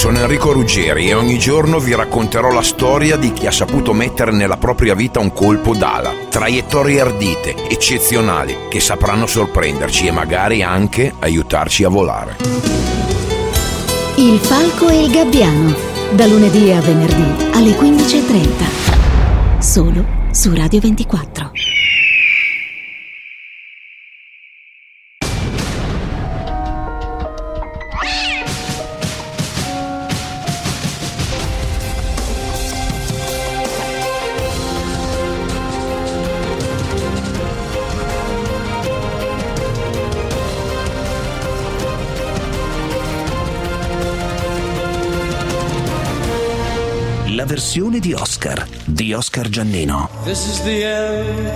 sono Enrico Ruggeri e ogni giorno vi racconterò la storia di chi ha saputo mettere nella propria vita un colpo d'ala. Traiettorie ardite, eccezionali, che sapranno sorprenderci e magari anche aiutarci a volare. Il Falco e il Gabbiano, da lunedì a venerdì alle 15:30, solo su Radio 24. La versione di Oscar Giannino. This is the end,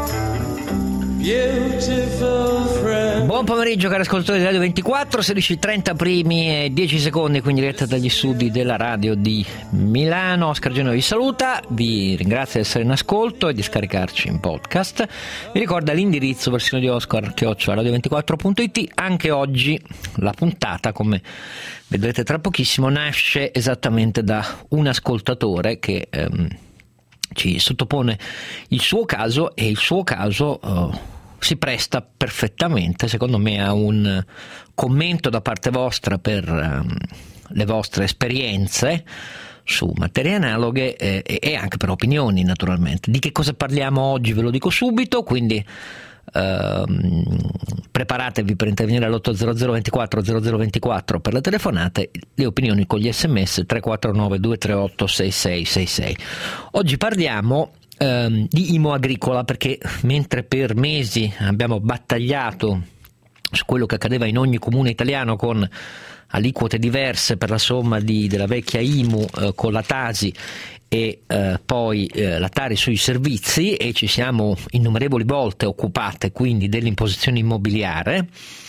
beautiful friend. Buon pomeriggio cari ascoltatori di Radio 24, 16:30 primi e 10 secondi, quindi diretta dagli studi della radio di Milano. Oscar Giannino vi saluta, vi ringrazio di essere in ascolto e di scaricarci in podcast. Vi ricorda l'indirizzo versione di Oscar @radio24.it. Anche oggi la puntata, come vedrete tra pochissimo, nasce esattamente da un ascoltatore che ci sottopone il suo caso, e il suo caso si presta perfettamente, secondo me, a un commento da parte vostra per le vostre esperienze su materie analoghe e anche per opinioni, naturalmente. Di che cosa parliamo oggi ve lo dico subito, quindi preparatevi per intervenire all'800 24 0024 per le telefonate, le opinioni con gli sms 349 238 6666. Oggi parliamo di IMU agricola, perché mentre per mesi abbiamo battagliato su quello che accadeva in ogni comune italiano con aliquote diverse per la somma della vecchia IMU con la Tasi e poi la Tari sui servizi, e ci siamo innumerevoli volte occupate quindi dell'imposizione immobiliare,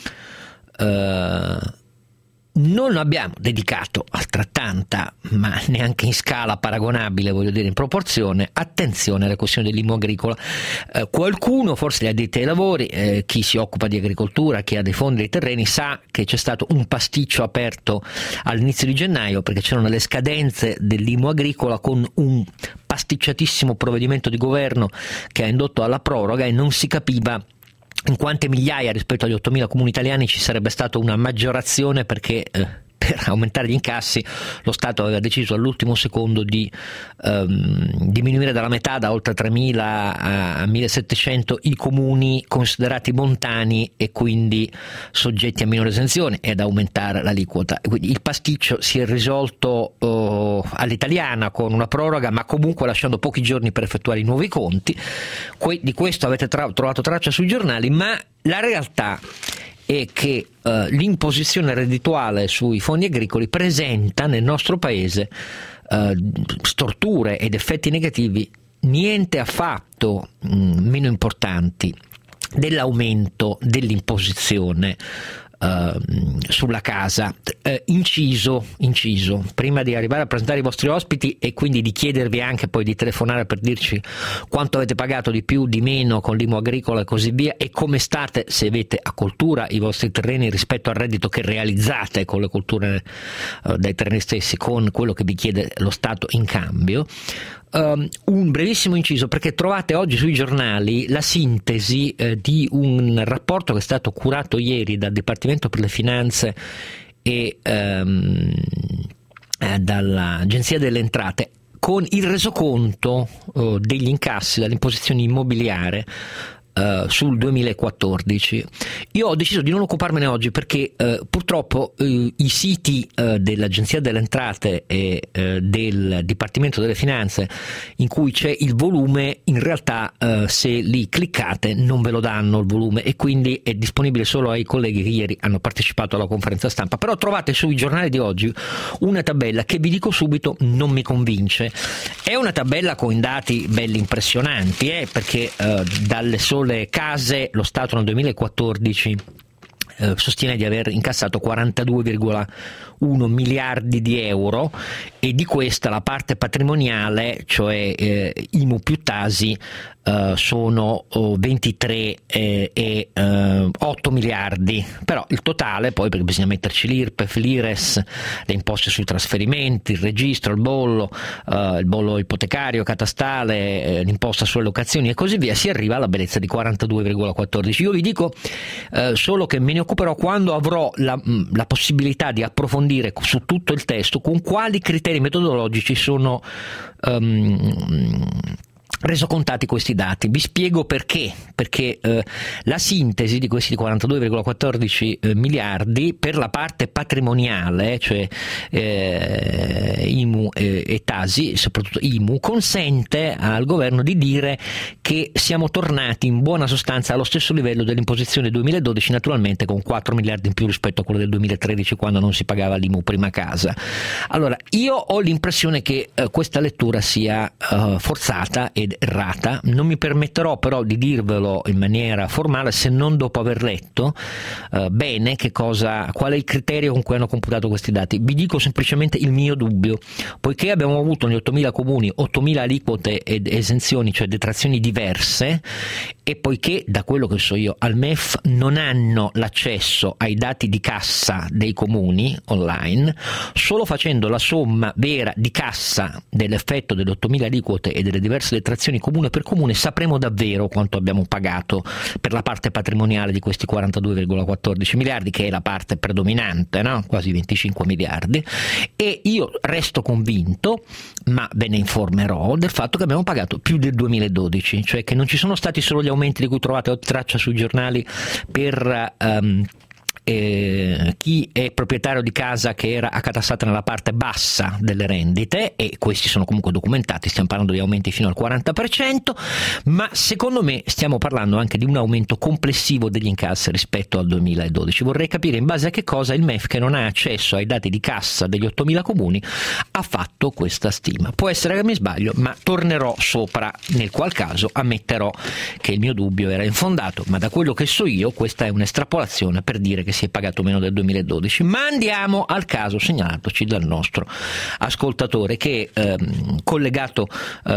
non abbiamo dedicato altrettanta, ma neanche in scala paragonabile, voglio dire in proporzione, attenzione alle questioni dell'IMU agricola. Qualcuno, forse gli addetti ai lavori, chi si occupa di agricoltura, chi ha dei fondi dei terreni, sa che c'è stato un pasticcio aperto all'inizio di gennaio, perché c'erano le scadenze dell'IMU agricola con un pasticciatissimo provvedimento di governo che ha indotto alla proroga, e non si capiva in quante migliaia rispetto agli 8.000 comuni italiani ci sarebbe stata una maggiorazione, perché per aumentare gli incassi lo Stato aveva deciso all'ultimo secondo di diminuire dalla metà, da oltre 3.000 a 1.700, i comuni considerati montani e quindi soggetti a minore esenzione, e ad aumentare l'aliquota. Quindi il pasticcio si è risolto all'italiana con una proroga, ma comunque lasciando pochi giorni per effettuare i nuovi conti. Di questo avete trovato traccia sui giornali, ma la realtà è che l'imposizione reddituale sui fondi agricoli presenta nel nostro paese storture ed effetti negativi niente affatto meno importanti dell'aumento dell'imposizione sulla casa. Inciso, prima di arrivare a presentare i vostri ospiti e quindi di chiedervi anche poi di telefonare per dirci quanto avete pagato di più, di meno con l'IMU agricola e così via, e come state, se avete a coltura, i vostri terreni rispetto al reddito che realizzate con le colture dai terreni stessi, con quello che vi chiede lo Stato in cambio. Un brevissimo inciso, perché trovate oggi sui giornali la sintesi di un rapporto che è stato curato ieri dal Dipartimento per le Finanze e dall'Agenzia delle Entrate, con il resoconto degli incassi dall'imposizione immobiliare sul 2014. Io ho deciso di non occuparmene oggi perché purtroppo i siti dell'Agenzia delle Entrate e del Dipartimento delle Finanze in cui c'è il volume, in realtà se li cliccate non ve lo danno il volume, e quindi è disponibile solo ai colleghi che ieri hanno partecipato alla conferenza stampa. Però trovate sui giornali di oggi una tabella che, vi dico subito, non mi convince. È una tabella con dati belli impressionanti, perché dalle sole case lo Stato nel 2014 sostiene di aver incassato 42,1 miliardi di euro, e di questa la parte patrimoniale, cioè IMU più Tasi, sono 23 e 8 miliardi, però il totale poi, perché bisogna metterci l'IRPEF, l'IRES, le imposte sui trasferimenti, il registro, il bollo ipotecario, catastale, l'imposta sulle locazioni e così via, si arriva alla bellezza di 42,14. Io vi dico solo che me ne occuperò quando avrò la possibilità di approfondire su tutto il testo con quali criteri metodologici sono resocontati questi dati. Vi spiego perché la sintesi di questi 42,14 miliardi per la parte patrimoniale, cioè IMU e Tasi, soprattutto IMU, consente al governo di dire che siamo tornati in buona sostanza allo stesso livello dell'imposizione 2012, naturalmente con 4 miliardi in più rispetto a quello del 2013, quando non si pagava l'IMU prima casa. Allora, io ho l'impressione che questa lettura sia forzata ed errata. Non mi permetterò però di dirvelo in maniera formale se non dopo aver letto bene qual è il criterio con cui hanno computato questi dati. Vi dico semplicemente il mio dubbio, poiché abbiamo avuto negli 8.000 comuni 8.000 aliquote ed esenzioni, cioè detrazioni diverse, e poiché da quello che so io al MEF non hanno l'accesso ai dati di cassa dei comuni online, solo facendo la somma vera di cassa dell'effetto delle 8.000 aliquote e delle diverse detrazioni comune per comune sapremo davvero quanto abbiamo pagato per la parte patrimoniale di questi 42,14 miliardi, che è la parte predominante, no? Quasi 25 miliardi, e io resto convinto, ma ve ne informerò, del fatto che abbiamo pagato più del 2012, cioè che non ci sono stati solo gli aumenti di cui trovate traccia sui giornali per chi è proprietario di casa che era accatastata nella parte bassa delle rendite, e questi sono comunque documentati, stiamo parlando di aumenti fino al 40%, ma secondo me stiamo parlando anche di un aumento complessivo degli incassi rispetto al 2012. Vorrei capire in base a che cosa il MEF, che non ha accesso ai dati di cassa degli 8.000 comuni, ha fatto questa stima. Può essere che mi sbaglio, ma tornerò sopra, nel qual caso ammetterò che il mio dubbio era infondato, ma da quello che so io questa è un'estrapolazione per dire che si è pagato meno del 2012. Ma andiamo al caso segnalatoci dal nostro ascoltatore, che è collegato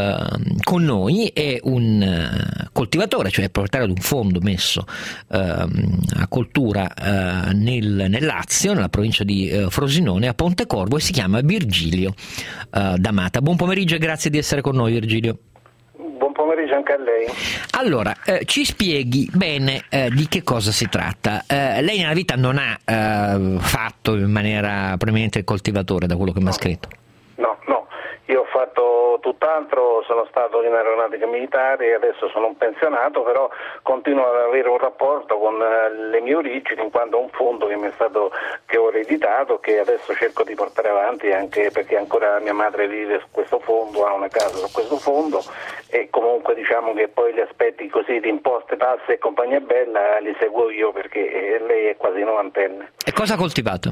con noi, è un coltivatore, cioè proprietario di un fondo messo a coltura nel Lazio, nella provincia di Frosinone, a Pontecorvo, e si chiama Virgilio D'Amata. Buon pomeriggio e grazie di essere con noi, Virgilio. Buon pomeriggio anche a lei. Allora, ci spieghi bene di che cosa si tratta. Lei nella vita non ha fatto in maniera prominente il coltivatore, da quello che mi ha scritto. No, io ho fatto tutt'altro, sono stato in aeronautica militare e adesso sono un pensionato, però continuo ad avere un rapporto con le mie origini, in quanto ho un fondo che ho ereditato, che adesso cerco di portare avanti, anche perché ancora mia madre vive su questo fondo, ha una casa su questo fondo, e comunque diciamo che poi gli aspetti così di imposte, tasse e compagnia bella li seguo io, perché lei è quasi novantenne. E cosa ha coltivato?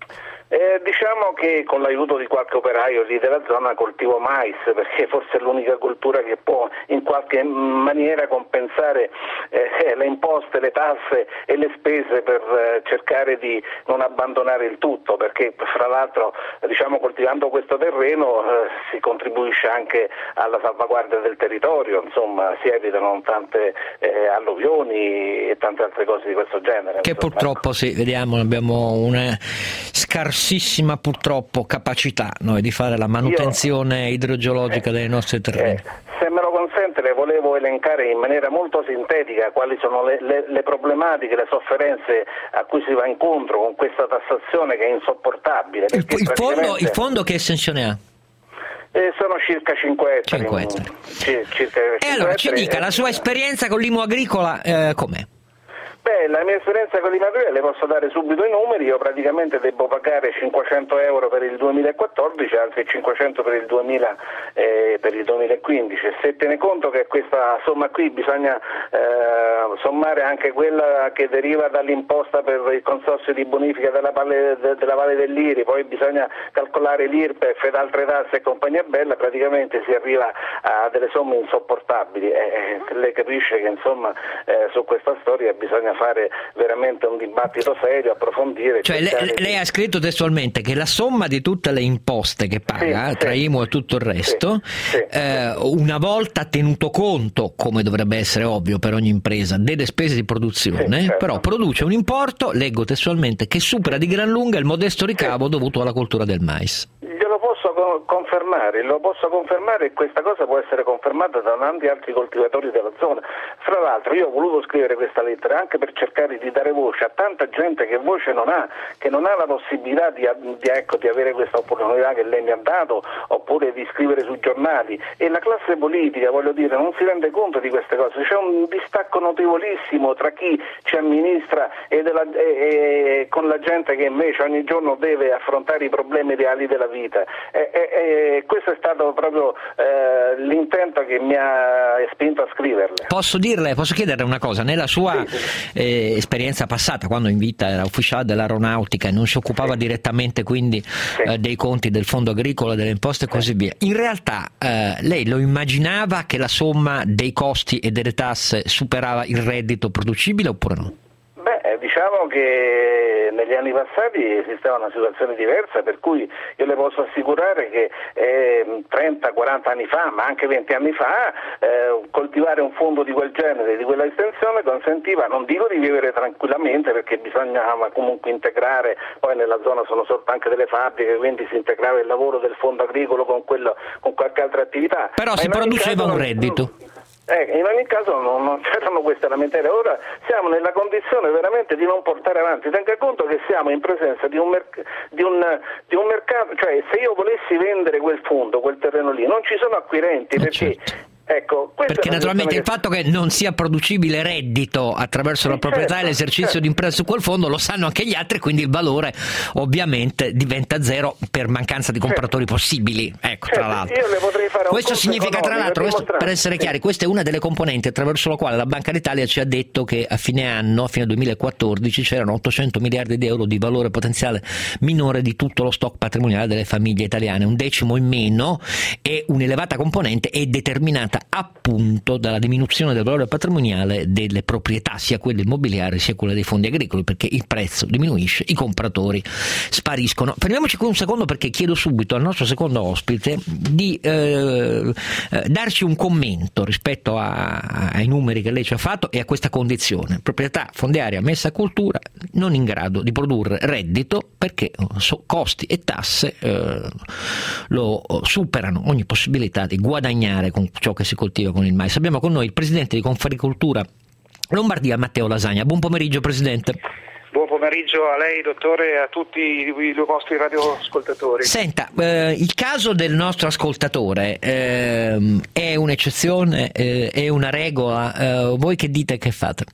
Diciamo che con l'aiuto di qualche operaio lì della zona coltivo mais, perché forse è l'unica coltura che può in qualche maniera compensare le imposte, le tasse e le spese, per cercare di non abbandonare il tutto, perché fra l'altro diciamo coltivando questo terreno si contribuisce anche alla salvaguardia del territorio, insomma si evitano tante alluvioni e tante altre cose di questo genere. Che insomma, purtroppo sì, vediamo, abbiamo una scarsissima purtroppo capacità noi di fare la manutenzione idrogeologica dei nostri terreni. Se me lo consente, le volevo elencare in maniera molto sintetica quali sono le problematiche, le sofferenze a cui si va incontro con questa tassazione che è insopportabile. Il fondo che estensione ha? Sono circa 5 ettari. 5 ettari. Circa 5 allora ci ettari, dica la sua esperienza con l'IMU agricola com'è? Beh, la mia esperienza con l'IMAGRE le posso dare subito i numeri. Io praticamente devo pagare 500 euro per il 2014, altri 500 per il 2015. Se tiene conto che questa somma qui bisogna sommare anche quella che deriva dall'imposta per il consorzio di bonifica della Valle del Liri, poi bisogna calcolare l'IRPEF ed altre tasse e compagnia bella, praticamente si arriva a delle somme insopportabili. Lei capisce che insomma su questa storia bisogna bisogna fare veramente un dibattito serio, approfondire. Cioè lei ha scritto testualmente che la somma di tutte le imposte che paga, tra IMU e tutto il resto, una volta tenuto conto, come dovrebbe essere ovvio per ogni impresa, delle spese di produzione, però produce un importo, leggo testualmente, che supera di gran lunga il modesto ricavo dovuto alla coltura del mais. Lo posso confermare e questa cosa può essere confermata da tanti altri coltivatori della zona. Fra l'altro io ho voluto scrivere questa lettera anche per cercare di dare voce a tanta gente che voce non ha, che non ha la possibilità di avere questa opportunità che lei mi ha dato, oppure di scrivere sui giornali, e la classe politica, voglio dire, non si rende conto di queste cose. C'è un distacco notevolissimo tra chi ci amministra e con la gente che invece ogni giorno deve affrontare i problemi reali della vita. Questo è stato proprio l'intento che mi ha spinto a scriverle. Posso chiederle una cosa? Nella sua esperienza passata, quando in vita era ufficiale dell'aeronautica e non si occupava direttamente quindi dei conti del fondo agricolo, delle imposte e così via, in realtà lei lo immaginava che la somma dei costi e delle tasse superava il reddito producibile oppure no? Diciamo che negli anni passati esisteva una situazione diversa, per cui io le posso assicurare che 30-40 anni fa, ma anche 20 anni fa, coltivare un fondo di quel genere, di quella estensione, consentiva, non dico di vivere tranquillamente, perché bisognava comunque integrare, poi nella zona sono sorte anche delle fabbriche, quindi si integrava il lavoro del fondo agricolo con qualche altra attività. Però si produceva un reddito. In ogni caso non c'erano queste lamentele. Ora siamo nella condizione veramente di non portare avanti. Tenga conto che siamo in presenza di un mercato, cioè se io volessi vendere quel fondo, quel terreno lì, non ci sono acquirenti, perché perché naturalmente il fatto che non sia producibile reddito attraverso la proprietà e l'esercizio di impresa su quel fondo lo sanno anche gli altri, quindi il valore ovviamente diventa zero per mancanza di compratori possibili. Tra l'altro io le potrei fare questo significa, tra l'altro, per essere chiari, questa è una delle componenti attraverso la quale la Banca d'Italia ci ha detto che a fine 2014 c'erano 800 miliardi di euro di valore potenziale minore di tutto lo stock patrimoniale delle famiglie italiane, un decimo in meno, e un'elevata componente è determinata appunto dalla diminuzione del valore patrimoniale delle proprietà, sia quelle immobiliari sia quelle dei fondi agricoli, perché il prezzo diminuisce, i compratori spariscono. Fermiamoci qui un secondo, perché chiedo subito al nostro secondo ospite di darci un commento rispetto ai numeri che lei ci ha fatto e a questa condizione: proprietà fondiaria messa a cultura non in grado di produrre reddito perché costi e tasse lo superano ogni possibilità di guadagnare con ciò che si coltiva con il mais. Abbiamo con noi il presidente di Confagricoltura Lombardia, Matteo Lasagna. Buon pomeriggio, presidente. Buon pomeriggio a lei, dottore, e a tutti i vostri radioascoltatori. Senta, il caso del nostro ascoltatore è un'eccezione, è una regola? Voi che dite, che fate?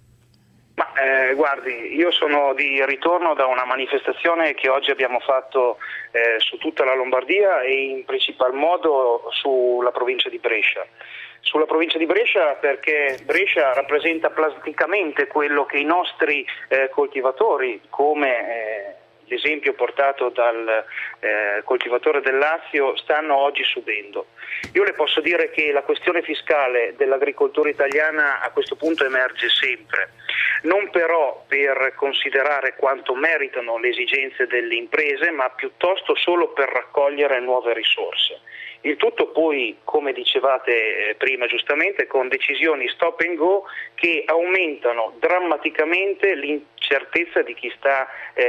Guardi, io sono di ritorno da una manifestazione che oggi abbiamo fatto su tutta la Lombardia e in principal modo sulla provincia di Brescia. Sulla provincia di Brescia, perché Brescia rappresenta plasticamente quello che i nostri coltivatori, come l'esempio portato dal coltivatore del Lazio, stanno oggi subendo. Io le posso dire che la questione fiscale dell'agricoltura italiana a questo punto emerge sempre, non però per considerare quanto meritano le esigenze delle imprese, ma piuttosto solo per raccogliere nuove risorse. Il tutto poi, come dicevate prima giustamente, con decisioni stop and go che aumentano drammaticamente l'incertezza di chi sta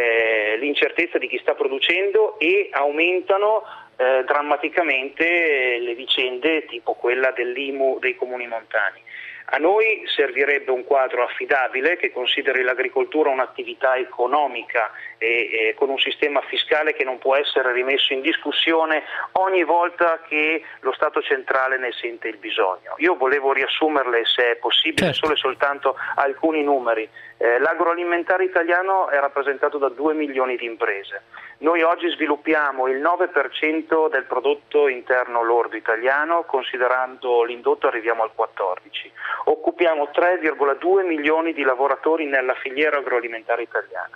producendo e aumentano drammaticamente le vicende tipo quella dell'IMU dei comuni montani. A noi servirebbe un quadro affidabile che consideri l'agricoltura un'attività economica e con un sistema fiscale che non può essere rimesso in discussione ogni volta che lo Stato centrale ne sente il bisogno. Io volevo riassumerle, se è possibile, solo e soltanto alcuni numeri. L'agroalimentare italiano è rappresentato da 2 milioni di imprese. Noi oggi sviluppiamo il 9% del prodotto interno lordo italiano, considerando l'indotto arriviamo al 14%. Occupiamo 3,2 milioni di lavoratori nella filiera agroalimentare italiana.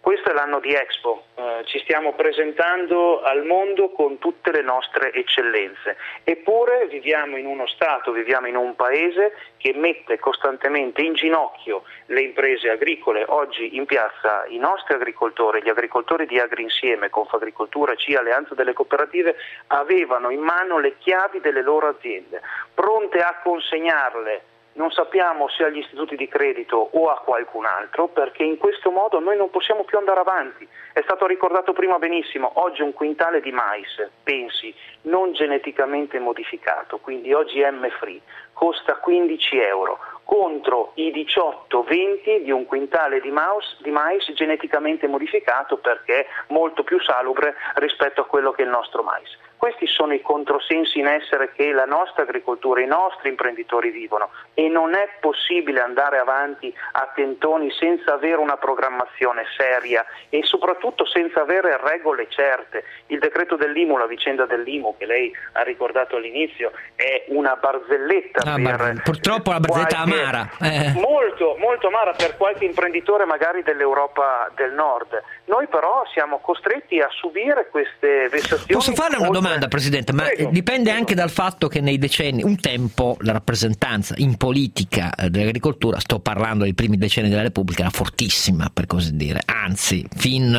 Questo è l'anno di Expo, ci stiamo presentando al mondo con tutte le nostre eccellenze, eppure viviamo in uno Stato, viviamo in un paese che mette costantemente in ginocchio le imprese agricole. Oggi in piazza i nostri agricoltori, gli agricoltori di Agrinsieme, Confagricoltura, CIA, Alleanza delle Cooperative, avevano in mano le chiavi delle loro aziende, pronte a consegnarle. Non sappiamo se agli istituti di credito o a qualcun altro, perché in questo modo noi non possiamo più andare avanti. È stato ricordato prima benissimo, oggi un quintale di mais, pensi, non geneticamente modificato, quindi OGM free, costa 15 euro, contro i 18-20 di un quintale di mais geneticamente modificato, perché è molto più salubre rispetto a quello che è il nostro mais. Questi sono i controsensi in essere che la nostra agricoltura, i nostri imprenditori vivono, e non è possibile andare avanti a tentoni senza avere una programmazione seria e soprattutto senza avere regole certe. Il decreto dell'IMU, la vicenda dell'IMU che lei ha ricordato all'inizio, è una barzelletta. Purtroppo la barzelletta amara. Molto, molto amara per qualche imprenditore magari dell'Europa del Nord. Noi però siamo costretti a subire queste vessazioni. Posso farle una domanda, Presidente? Ma prego, dipende anche dal fatto che nei decenni, un tempo, la rappresentanza in politica dell'agricoltura, sto parlando dei primi decenni della Repubblica, era fortissima, per così dire, anzi, fin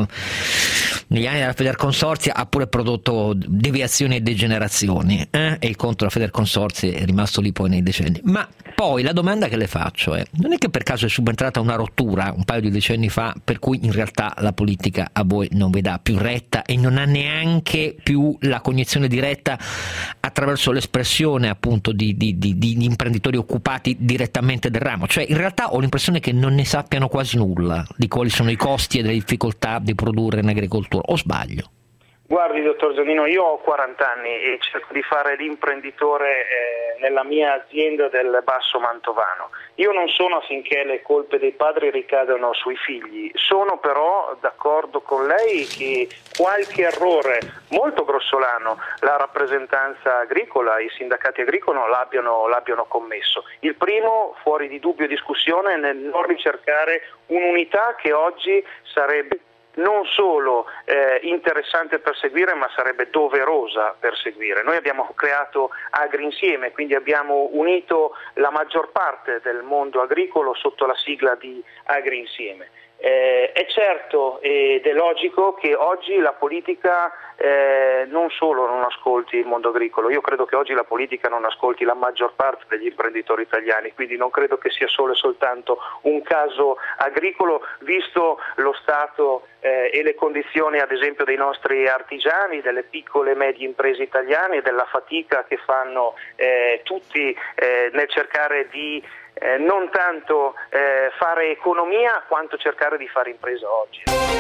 negli anni della Federconsorzi ha pure prodotto deviazioni e degenerazioni, e il conto della Federconsorzi è rimasto lì poi nei decenni. Ma poi la domanda che le faccio è: non è che per caso è subentrata una rottura un paio di decenni fa, per cui in realtà la politica a voi non vi dà più retta e non ha neanche più la cognizione diretta attraverso l'espressione appunto di imprenditori occupati direttamente del ramo? Cioè, in realtà ho l'impressione che non ne sappiano quasi nulla di quali sono i costi e le difficoltà di produrre in agricoltura, o sbaglio? Guardi, dottor Giannino, io ho 40 anni e cerco di fare l'imprenditore nella mia azienda del Basso Mantovano. Io non sono affinché le colpe dei padri ricadano sui figli, sono però d'accordo con lei che qualche errore molto grossolano la rappresentanza agricola, i sindacati agricoli l'abbiano commesso. Il primo, fuori di dubbio e discussione, nel non ricercare un'unità che oggi sarebbe non solo interessante perseguire, ma sarebbe doverosa perseguire. Noi abbiamo creato Agrinsieme, quindi abbiamo unito la maggior parte del mondo agricolo sotto la sigla di Agrinsieme. È certo ed è logico che oggi la politica non solo non ascolti il mondo agricolo, io credo che oggi la politica non ascolti la maggior parte degli imprenditori italiani, quindi non credo che sia solo e soltanto un caso agricolo, visto lo stato e le condizioni ad esempio dei nostri artigiani, delle piccole e medie imprese italiane, della fatica che fanno tutti nel cercare di non tanto fare economia quanto cercare di fare impresa oggi.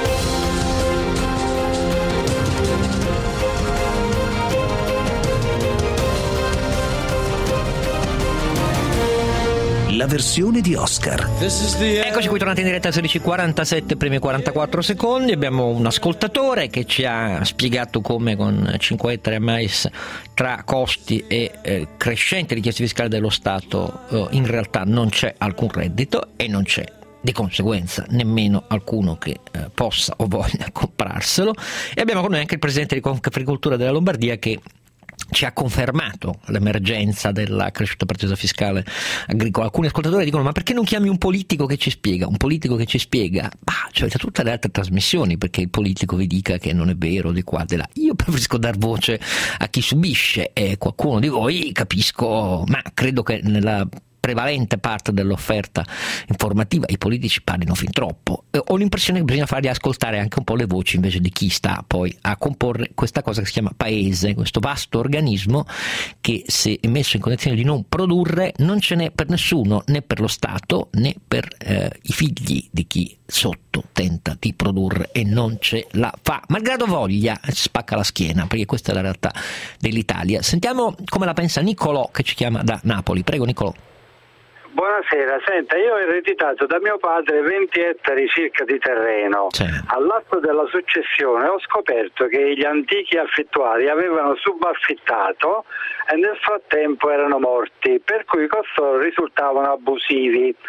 La versione di Oscar. Eccoci qui tornati in diretta a 16:47, primi 44 secondi. Abbiamo un ascoltatore che ci ha spiegato come con 5 ettari a mais, tra costi e crescente richieste fiscali dello Stato, in realtà non c'è alcun reddito e non c'è di conseguenza nemmeno alcuno che possa o voglia comprarselo. E abbiamo con noi anche il presidente di Confagricoltura della Lombardia, che ci ha confermato l'emergenza della cresciuta pretesa fiscale agricola. Alcuni ascoltatori dicono: ma perché non chiami un politico che ci spiega? Un politico che ci spiega, cioè da tutte le altre trasmissioni, perché il politico vi dica che non è vero di qua, di là. Io preferisco dar voce a chi subisce, e qualcuno di voi, capisco, ma credo che nella prevalente parte dell'offerta informativa i politici parlino fin troppo. Ho l'impressione che bisogna fargli ascoltare anche un po' le voci invece di chi sta poi a comporre questa cosa che si chiama paese, questo vasto organismo che, se messo in condizione di non produrre, non ce n'è per nessuno, né per lo Stato né per i figli di chi sotto tenta di produrre e non ce la fa, malgrado voglia, spacca la schiena, perché questa è la realtà dell'Italia. Sentiamo come la pensa Nicolò, che ci chiama da Napoli. Prego, Nicolò. Buonasera, senta, io ho ereditato da mio padre 20 ettari circa di terreno. All'atto della successione ho scoperto che gli antichi affittuari avevano subaffittato e nel frattempo erano morti, per cui costoro risultavano abusivi.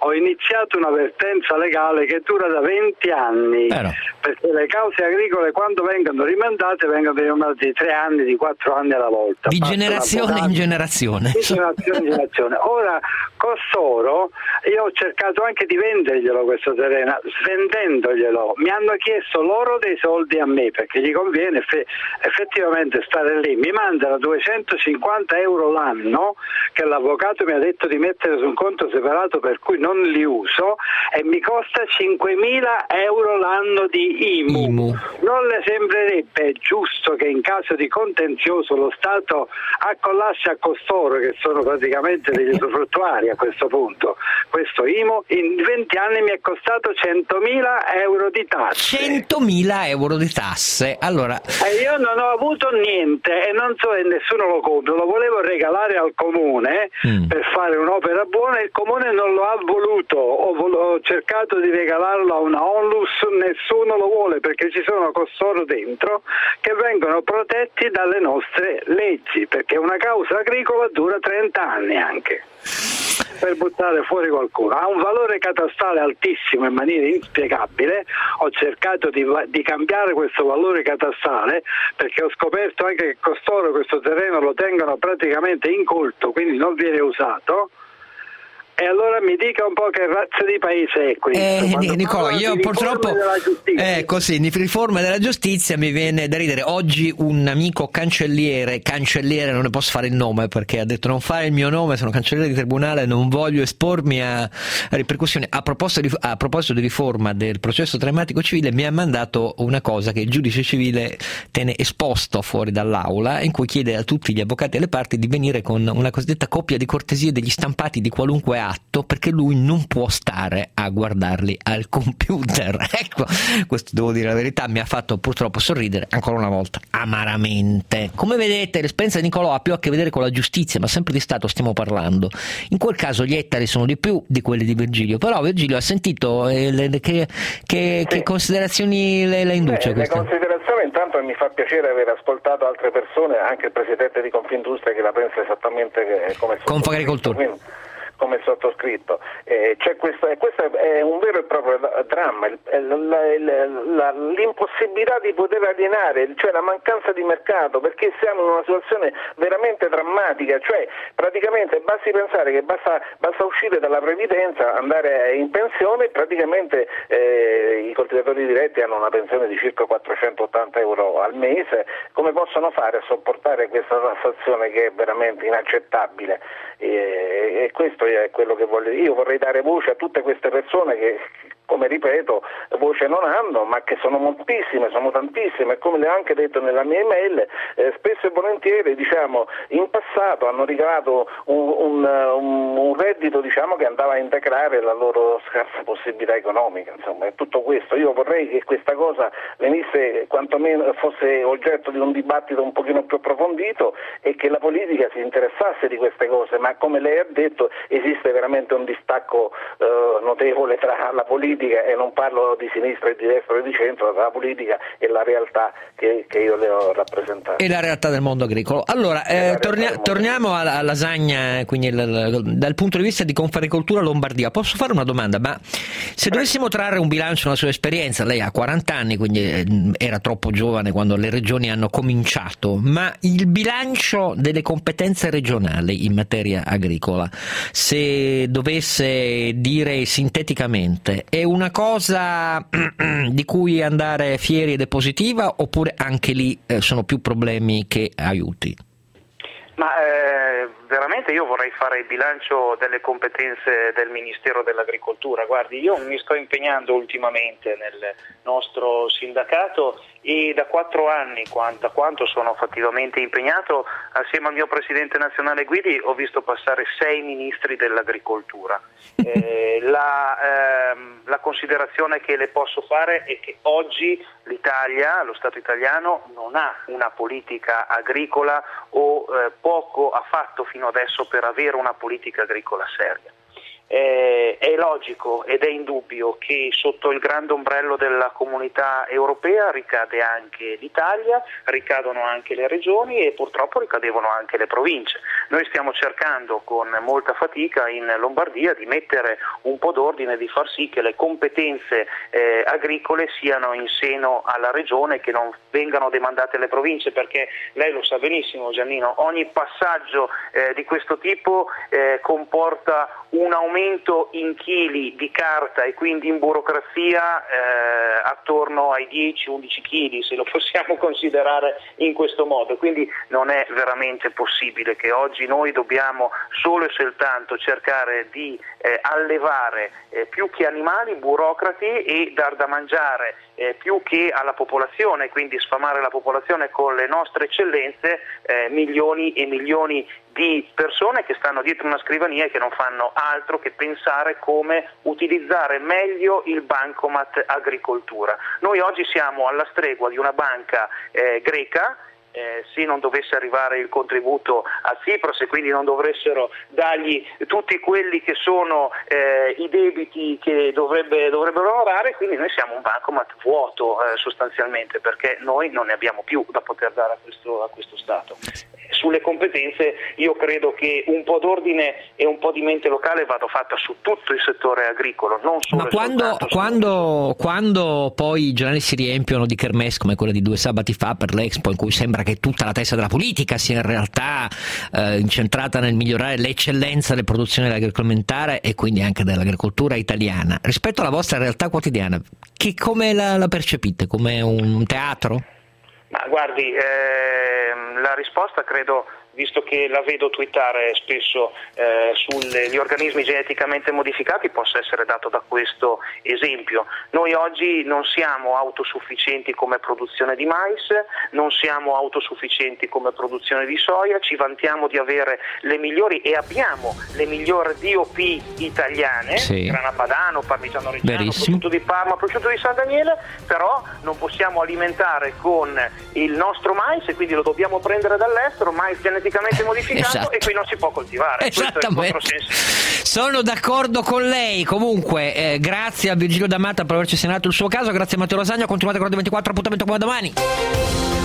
ho iniziato una vertenza legale che dura da 20 anni, perché le cause agricole quando vengono rimandate di 3 anni, di 4 anni alla volta. Di generazione in generazione. Di generazione in generazione. Ora, costoro, io ho cercato anche di venderglielo questo terreno, svendendoglielo, mi hanno chiesto loro dei soldi a me, perché gli conviene effettivamente stare lì, mi mandano 250 euro l'anno, che l'avvocato mi ha detto di mettere su un conto separato per cui non li uso, e mi costa 5.000 euro l'anno di IMU. Non le sembrerebbe giusto che in caso di contenzioso lo Stato accollasse a costoro, che sono praticamente degli usufruttuari a questo punto, questo IMU? In 20 anni mi è costato 100.000 euro di tasse. 100.000 euro di tasse, allora... E io non ho avuto niente, e non so, e nessuno lo compra, lo volevo regalare al comune per fare un'opera buona, il comune non lo ha voluto, ho cercato di regalarlo a una onlus, nessuno lo vuole, perché ci sono costoro dentro che vengono protetti dalle nostre leggi, perché una causa agricola dura 30 anni anche per buttare fuori qualcuno, ha un valore catastale altissimo in maniera inspiegabile. Ho cercato di cambiare questo valore catastale, perché ho scoperto anche che costoro questo terreno lo tengono praticamente incolto, quindi non viene usato. E allora mi dica un po' che razza di paese è questo. Nicola, io purtroppo così, di riforma della giustizia mi viene da ridere. Oggi un amico cancelliere, non ne posso fare il nome perché ha detto non fare il mio nome, sono cancelliere di tribunale, non voglio espormi a ripercussioni. A proposito di riforma del processo telematico civile, mi ha mandato una cosa che il giudice civile tiene esposto fuori dall'aula, in cui chiede a tutti gli avvocati e alle parti di venire con una cosiddetta copia di cortesia degli stampati di qualunque atto, perché lui non può stare a guardarli al computer. Ecco, questo, devo dire la verità, mi ha fatto purtroppo sorridere ancora una volta amaramente. Come vedete, l'esperienza di Nicolò ha più a che vedere con la giustizia, ma sempre di Stato stiamo parlando. In quel caso gli ettari sono di più di quelli di Virgilio, però Virgilio ha sentito che considerazioni le induce questa? Le considerazioni, intanto mi fa piacere aver ascoltato altre persone, anche il presidente di Confindustria che la pensa esattamente come Confagricoltura. Come sottoscritto. Questo è un vero e proprio dramma, l'impossibilità di poter alienare, cioè la mancanza di mercato, perché siamo in una situazione veramente drammatica, cioè praticamente basti pensare che basta uscire dalla previdenza, andare in pensione, praticamente i coltivatori diretti hanno una pensione di circa 480 euro al mese. Come possono fare a sopportare questa tassazione che è veramente inaccettabile? E questo è quello che voglio dire. Io vorrei dare voce a tutte queste persone che, come ripeto, voce non hanno, ma che sono moltissime, sono tantissime, e come le ho anche detto nella mia email, spesso e volentieri, diciamo, in passato hanno ricavato un reddito, diciamo, che andava a integrare la loro scarsa possibilità economica, insomma, è tutto questo. Io vorrei che questa cosa venisse, quantomeno fosse oggetto di un dibattito un pochino più approfondito, e che la politica si interessasse di queste cose, ma come lei ha detto esiste veramente un distacco notevole tra la politica, e non parlo di sinistra e di destra e di centro, tra la politica e la realtà che io le ho rappresentato. E la realtà del mondo agricolo. Allora, torniamo alla lasagna, quindi dal punto di vista di Confagricoltura Lombardia. Posso fare una domanda? Ma se dovessimo trarre un bilancio della sua esperienza, lei ha 40 anni, quindi era troppo giovane quando le regioni hanno cominciato, ma il bilancio delle competenze regionali in materia agricola, se dovesse dire sinteticamente, è una cosa di cui andare fieri ed è positiva, oppure anche lì sono più problemi che aiuti? Ma veramente io vorrei fare il bilancio delle competenze del Ministero dell'Agricoltura. Guardi, io mi sto impegnando ultimamente nel nostro sindacato, e da 4 anni, da quanto sono fattivamente impegnato, assieme al mio presidente nazionale Guidi, ho visto passare 6 ministri dell'agricoltura. La considerazione che le posso fare è che oggi l'Italia, lo Stato italiano, non ha una politica agricola, o poco ha fatto fino adesso per avere una politica agricola seria. È logico ed è indubbio che sotto il grande ombrello della comunità europea ricade anche l'Italia, ricadono anche le regioni e purtroppo ricadevano anche le province. Noi stiamo cercando con molta fatica in Lombardia di mettere un po' d'ordine, di far sì che le competenze agricole siano in seno alla regione e che non vengano demandate alle province, perché lei lo sa benissimo, Giannino, ogni passaggio di questo tipo comporta un aumento in chili di carta e quindi in burocrazia attorno ai 10-11 chili, se lo possiamo considerare in questo modo. Quindi non è veramente possibile che oggi noi dobbiamo solo e soltanto cercare di allevare più che animali burocrati e dar da mangiare più che alla popolazione, quindi sfamare la popolazione con le nostre eccellenze, milioni e milioni di persone che stanno dietro una scrivania e che non fanno altro che pensare come utilizzare meglio il bancomat agricoltura. Noi oggi siamo alla stregua di una banca greca. Se non dovesse arrivare il contributo a Tsipras e quindi non dovessero dargli tutti quelli che sono i debiti che dovrebbero onorare, quindi noi siamo un bancomat vuoto sostanzialmente, perché noi non ne abbiamo più da poter dare a questo Stato. Sulle competenze io credo che un po' d'ordine e un po' di mente locale vada fatta su tutto il settore agricolo, non solo. Ma quando poi i giornali si riempiono di kermesse come quella di 2 sabati fa per l'Expo, in cui sembra che tutta la testa della politica sia in realtà incentrata nel migliorare l'eccellenza delle produzioni dell'agroalimentare e quindi anche dell'agricoltura italiana, rispetto alla vostra realtà quotidiana, come la percepite? Come un teatro? Ma guardi, la risposta credo, visto che la vedo twittare spesso sugli organismi geneticamente modificati, possa essere dato da questo esempio. Noi oggi non siamo autosufficienti come produzione di mais, non siamo autosufficienti come produzione di soia, ci vantiamo di avere le migliori e abbiamo le migliori DOP italiane, sì. Grana Padano, Parmigiano Reggiano, prosciutto di Parma, prosciutto di San Daniele, però non possiamo alimentare con il nostro mais e quindi lo dobbiamo prendere dall'estero, mais geneticamente modificato, esatto. E qui non si può coltivare. Esattamente. Sono d'accordo con lei. Comunque grazie a Virgilio D'Amata per averci segnalato il suo caso, grazie a Matteo Lasagna, continuate con Radio 24, appuntamento come domani.